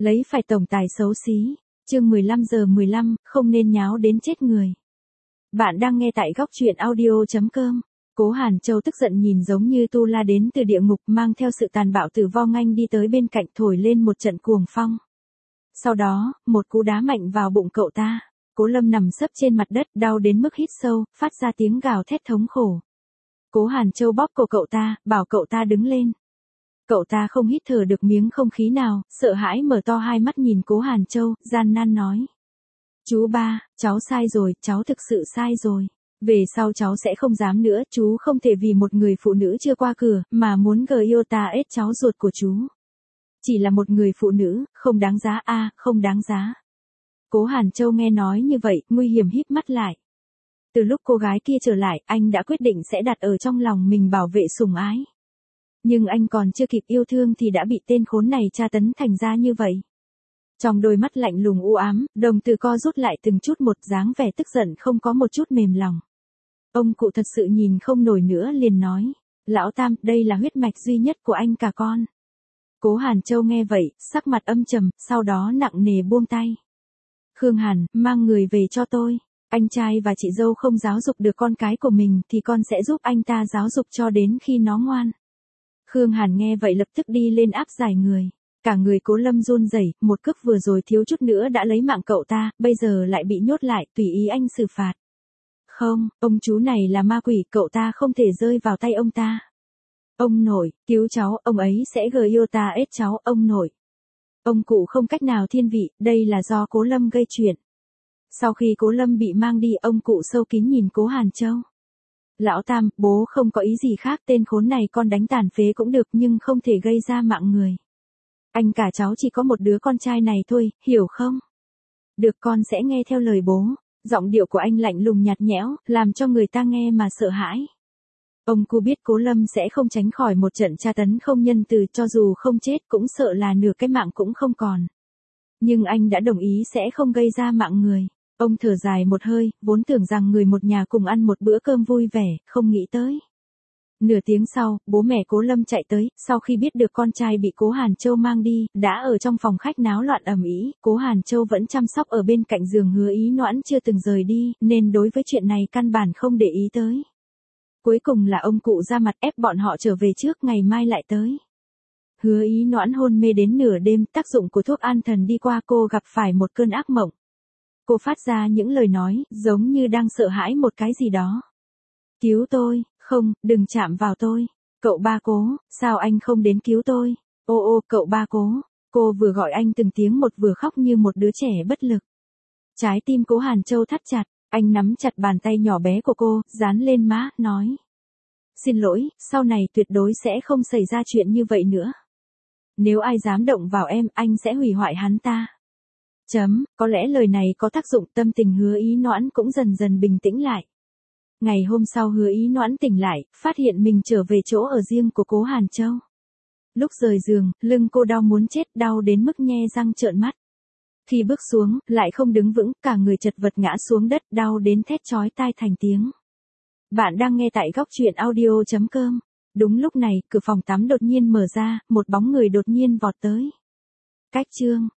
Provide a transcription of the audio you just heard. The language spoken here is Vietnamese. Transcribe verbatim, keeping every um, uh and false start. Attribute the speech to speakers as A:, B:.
A: Lấy phải tổng tài xấu xí. Chương mười lăm giờ mười lăm, không nên nháo đến chết người. Bạn đang nghe tại góc truyện audio chấm com. Cố Hàn Châu tức giận nhìn giống như tu la đến từ địa ngục, mang theo sự tàn bạo tử vong anh đi tới bên cạnh thổi lên một trận cuồng phong. Sau đó, một cú đá mạnh vào bụng cậu ta. Cố Lâm nằm sấp trên mặt đất, đau đến mức hít sâu, phát ra tiếng gào thét thống khổ. Cố Hàn Châu bóp cổ cậu ta, bảo cậu ta đứng lên. Cậu ta không hít thở được miếng không khí nào, sợ hãi mở to hai mắt nhìn Cố Hàn Châu, gian nan nói. Chú ba, cháu sai rồi, cháu thực sự sai rồi. Về sau cháu sẽ không dám nữa, chú không thể vì một người phụ nữ chưa qua cửa, mà muốn gờ yêu ta ết cháu ruột của chú. Chỉ là một người phụ nữ, không đáng giá a à, không đáng giá. Cố Hàn Châu nghe nói như vậy, nguy hiểm híp mắt lại. Từ lúc cô gái kia trở lại, anh đã quyết định sẽ đặt ở trong lòng mình bảo vệ sủng ái. Nhưng anh còn chưa kịp yêu thương thì đã bị tên khốn này tra tấn thành ra như vậy. Trong đôi mắt lạnh lùng u ám, đồng tử co rút lại từng chút một, dáng vẻ tức giận không có một chút mềm lòng. Ông cụ thật sự nhìn không nổi nữa liền nói. Lão Tam, đây là huyết mạch duy nhất của anh cả con. Cố Hàn Châu nghe vậy, sắc mặt âm trầm, sau đó nặng nề buông tay. Khương Hàn, mang người về cho tôi. Anh trai và chị dâu không giáo dục được con cái của mình thì con sẽ giúp anh ta giáo dục cho đến khi nó ngoan. Khương Hàn nghe vậy lập tức đi lên áp giải người. Cả người Cố Lâm run rẩy, một cước vừa rồi thiếu chút nữa đã lấy mạng cậu ta, bây giờ lại bị nhốt lại, tùy ý anh xử phạt. Không, ông chú này là ma quỷ, cậu ta không thể rơi vào tay ông ta. Ông nội, cứu cháu, ông ấy sẽ gờ yêu ta ết cháu, ông nội. Ông cụ không cách nào thiên vị, đây là do Cố Lâm gây chuyện. Sau khi Cố Lâm bị mang đi, ông cụ sâu kín nhìn Cố Hàn Châu. Lão Tam, bố không có ý gì khác, tên khốn này con đánh tàn phế cũng được nhưng không thể gây ra mạng người. Anh cả cháu chỉ có một đứa con trai này thôi, hiểu không? Được, con sẽ nghe theo lời bố. Giọng điệu của anh lạnh lùng nhạt nhẽo, làm cho người ta nghe mà sợ hãi. Ông cụ biết Cố Lâm sẽ không tránh khỏi một trận tra tấn không nhân từ, cho dù không chết cũng sợ là nửa cái mạng cũng không còn. Nhưng anh đã đồng ý sẽ không gây ra mạng người. Ông thở dài một hơi, vốn tưởng rằng người một nhà cùng ăn một bữa cơm vui vẻ, không nghĩ tới. Nửa tiếng sau, bố mẹ Cố Lâm chạy tới, sau khi biết được con trai bị Cố Hàn Châu mang đi, đã ở trong phòng khách náo loạn ầm ĩ. Cố Hàn Châu vẫn chăm sóc ở bên cạnh giường Hứa Ý Noãn chưa từng rời đi, nên đối với chuyện này căn bản không để ý tới. Cuối cùng là ông cụ ra mặt ép bọn họ trở về trước, ngày mai lại tới. Hứa Ý Noãn hôn mê đến nửa đêm, tác dụng của thuốc an thần đi qua, cô gặp phải một cơn ác mộng. Cô phát ra những lời nói, giống như đang sợ hãi một cái gì đó. Cứu tôi, không, đừng chạm vào tôi. Cậu ba Cố, sao anh không đến cứu tôi? Ô ô, cậu ba Cố. Cô vừa gọi anh từng tiếng một vừa khóc như một đứa trẻ bất lực. Trái tim Cố Hàn Châu thắt chặt, anh nắm chặt bàn tay nhỏ bé của cô, dán lên má, nói. Xin lỗi, sau này tuyệt đối sẽ không xảy ra chuyện như vậy nữa. Nếu ai dám động vào em, anh sẽ hủy hoại hắn ta. Chấm, có lẽ lời này có tác dụng, tâm tình Hứa Ý Noãn cũng dần dần bình tĩnh lại. Ngày hôm sau Hứa Ý Noãn tỉnh lại, phát hiện mình trở về chỗ ở riêng của Cố Hàn Châu. Lúc rời giường, lưng cô đau muốn chết, đau đến mức nhe răng trợn mắt. Khi bước xuống, lại không đứng vững, cả người chật vật ngã xuống đất, đau đến thét chói tai thành tiếng. Bạn đang nghe tại góc truyện audio chấm com. Đúng lúc này, cửa phòng tắm đột nhiên mở ra, một bóng người đột nhiên vọt tới. Cách chương.